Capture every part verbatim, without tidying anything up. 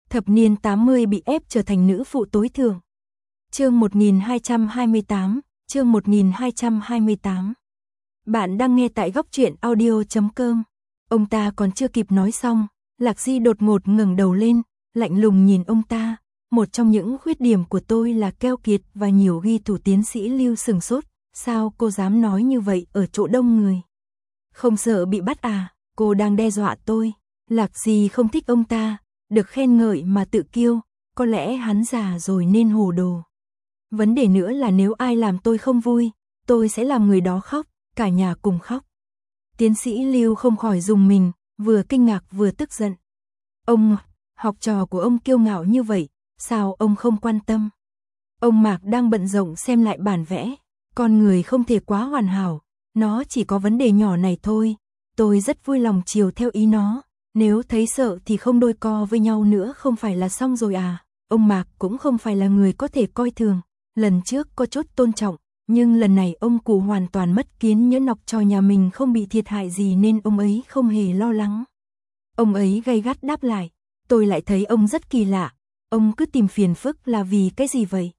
thập niên tám mươi bị ép trở thành nữ phụ tối thượng. Chương một nghìn hai trăm hai mươi tám, chương một nghìn hai trăm hai mươi tám. Bạn đang nghe tại góc truyện audio chấm com. Ông ta còn chưa kịp nói xong, Lạc Di đột ngột ngẩng đầu lên, lạnh lùng nhìn ông ta. Một trong những khuyết điểm của tôi là keo kiệt và nhiều ghi thủ. Tiến sĩ Lưu sừng sốt, sao cô dám nói như vậy ở chỗ đông người? Không sợ bị bắt à? Cô đang đe dọa tôi. Lạc Di không thích ông ta, được khen ngợi mà tự kiêu, có lẽ hắn già rồi nên hồ đồ. Vấn đề nữa là nếu ai làm tôi không vui, tôi sẽ làm người đó khóc, cả nhà cùng khóc. Tiến sĩ Lưu không khỏi rùng mình, vừa kinh ngạc vừa tức giận. Ông, học trò của ông kiêu ngạo như vậy, sao ông không quan tâm? Ông Mạc đang bận rộn xem lại bản vẽ, con người không thể quá hoàn hảo, nó chỉ có vấn đề nhỏ này thôi. Tôi rất vui lòng chiều theo ý nó, nếu thấy sợ thì không đôi co với nhau nữa không phải là xong rồi à? Ông Mạc cũng không phải là người có thể coi thường, lần trước có chút tôn trọng, nhưng lần này ông cụ hoàn toàn mất kiên nhẫn, học trò nhà mình không bị thiệt hại gì nên ông ấy không hề lo lắng. Ông ấy gay gắt đáp lại, tôi lại thấy ông rất kỳ lạ, ông cứ tìm phiền phức là vì cái gì vậy?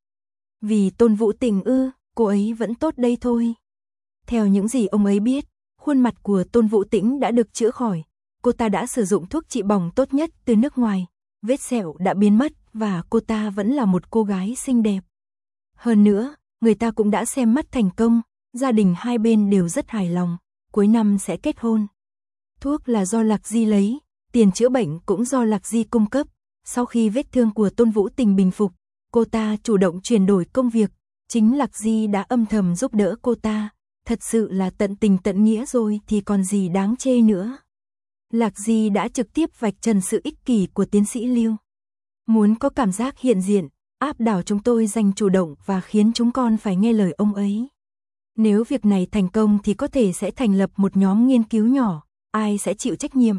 Vì Tôn Vũ Tình ư? Cô ấy vẫn tốt đây thôi. Theo những gì ông ấy biết, khuôn mặt của Tôn Vũ Tĩnh đã được chữa khỏi, cô ta đã sử dụng thuốc trị bỏng tốt nhất từ nước ngoài, vết sẹo đã biến mất và cô ta vẫn là một cô gái xinh đẹp. Hơn nữa, người ta cũng đã xem mắt thành công, gia đình hai bên đều rất hài lòng, cuối năm sẽ kết hôn. Thuốc là do Lạc Di lấy, tiền chữa bệnh cũng do Lạc Di cung cấp. Sau khi vết thương của Tôn Vũ Tình bình phục, cô ta chủ động chuyển đổi công việc, chính Lạc Di đã âm thầm giúp đỡ cô ta, thật sự là tận tình tận nghĩa rồi thì còn gì đáng chê nữa. Lạc Di đã trực tiếp vạch trần sự ích kỷ của tiến sĩ Lưu. Muốn có cảm giác hiện diện, áp đảo chúng tôi giành chủ động và khiến chúng con phải nghe lời ông ấy. Nếu việc này thành công thì có thể sẽ thành lập một nhóm nghiên cứu nhỏ, ai sẽ chịu trách nhiệm?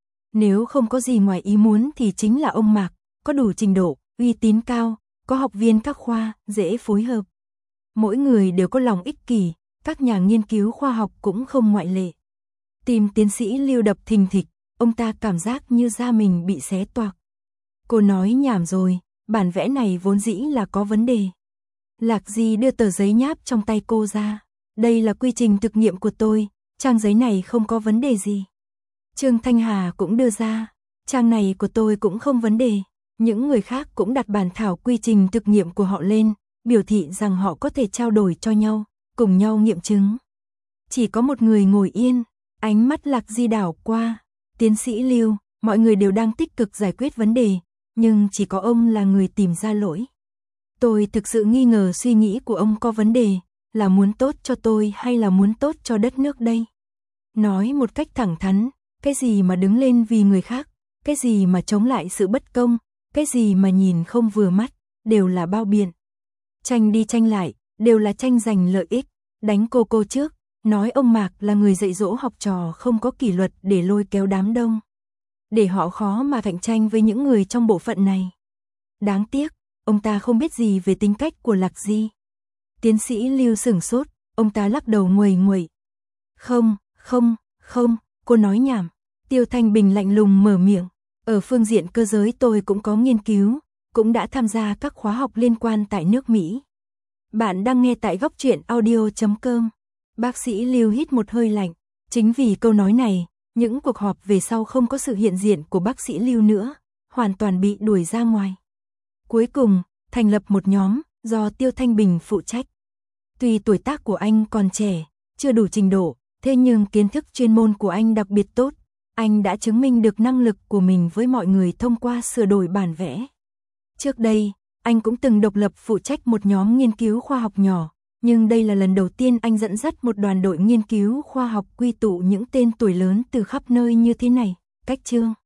Nếu không có gì ngoài ý muốn thì chính là ông Mạc, có đủ trình độ, uy tín cao, có học viên các khoa, dễ phối hợp. Mỗi người đều có lòng ích kỷ, các nhà nghiên cứu khoa học cũng không ngoại lệ. Tim tiến sĩ Lưu đập thình thịch, ông ta cảm giác như da mình bị xé toạc. Cô nói nhảm rồi, bản vẽ này vốn dĩ là có vấn đề. Lạc Di đưa tờ giấy nháp trong tay cô ra. Đây là quy trình thực nghiệm của tôi, trang giấy này không có vấn đề gì. Trương Thanh Hà cũng đưa ra, trang này của tôi cũng không vấn đề. Những người khác cũng đặt bản thảo quy trình thực nghiệm của họ lên, biểu thị rằng họ có thể trao đổi cho nhau, cùng nhau nghiệm chứng. Chỉ có một người ngồi yên, ánh mắt Lạc Di đảo qua. Tiến sĩ Lưu, mọi người đều đang tích cực giải quyết vấn đề, nhưng chỉ có ông là người tìm ra lỗi. Tôi thực sự nghi ngờ suy nghĩ của ông có vấn đề, là muốn tốt cho tôi hay là muốn tốt cho đất nước đây? Nói một cách thẳng thắn, cái gì mà đứng lên vì người khác, cái gì mà chống lại sự bất công, cái gì mà nhìn không vừa mắt, đều là bao biện. Tranh đi tranh lại, đều là tranh giành lợi ích, đánh cô cô trước, nói ông Mạc là người dạy dỗ học trò không có kỷ luật để lôi kéo đám đông. Để họ khó mà cạnh tranh với những người trong bộ phận này. Đáng tiếc, ông ta không biết gì về tính cách của Lạc Di. Tiến sĩ Lưu sửng sốt, ông ta lắc đầu nguầy nguậy. Không, không, không, cô nói nhảm. Tiêu Thanh Bình lạnh lùng mở miệng. Ở phương diện cơ giới tôi cũng có nghiên cứu, cũng đã tham gia các khóa học liên quan tại nước Mỹ. Bạn đang nghe tại góc truyện audio chấm com. Bác sĩ Lưu hít một hơi lạnh. Chính vì câu nói này, những cuộc họp về sau không có sự hiện diện của bác sĩ Lưu nữa, hoàn toàn bị đuổi ra ngoài. Cuối cùng, thành lập một nhóm, do Tiêu Thanh Bình phụ trách. Tuy tuổi tác của anh còn trẻ, chưa đủ trình độ, thế nhưng kiến thức chuyên môn của anh đặc biệt tốt. Anh đã chứng minh được năng lực của mình với mọi người thông qua sửa đổi bản vẽ. Trước đây, anh cũng từng độc lập phụ trách một nhóm nghiên cứu khoa học nhỏ, nhưng đây là lần đầu tiên anh dẫn dắt một đoàn đội nghiên cứu khoa học quy tụ những tên tuổi lớn từ khắp nơi như thế này. Cách chương